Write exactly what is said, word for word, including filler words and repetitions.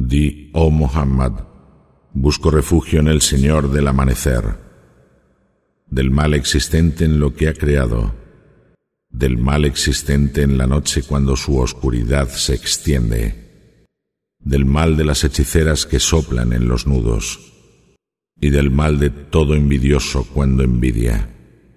Di, oh Muhammad, busco refugio en el Señor del amanecer, del mal existente en lo que ha creado, del mal existente en la noche cuando su oscuridad se extiende, del mal de las hechiceras que soplan en los nudos, y del mal de todo envidioso cuando envidia.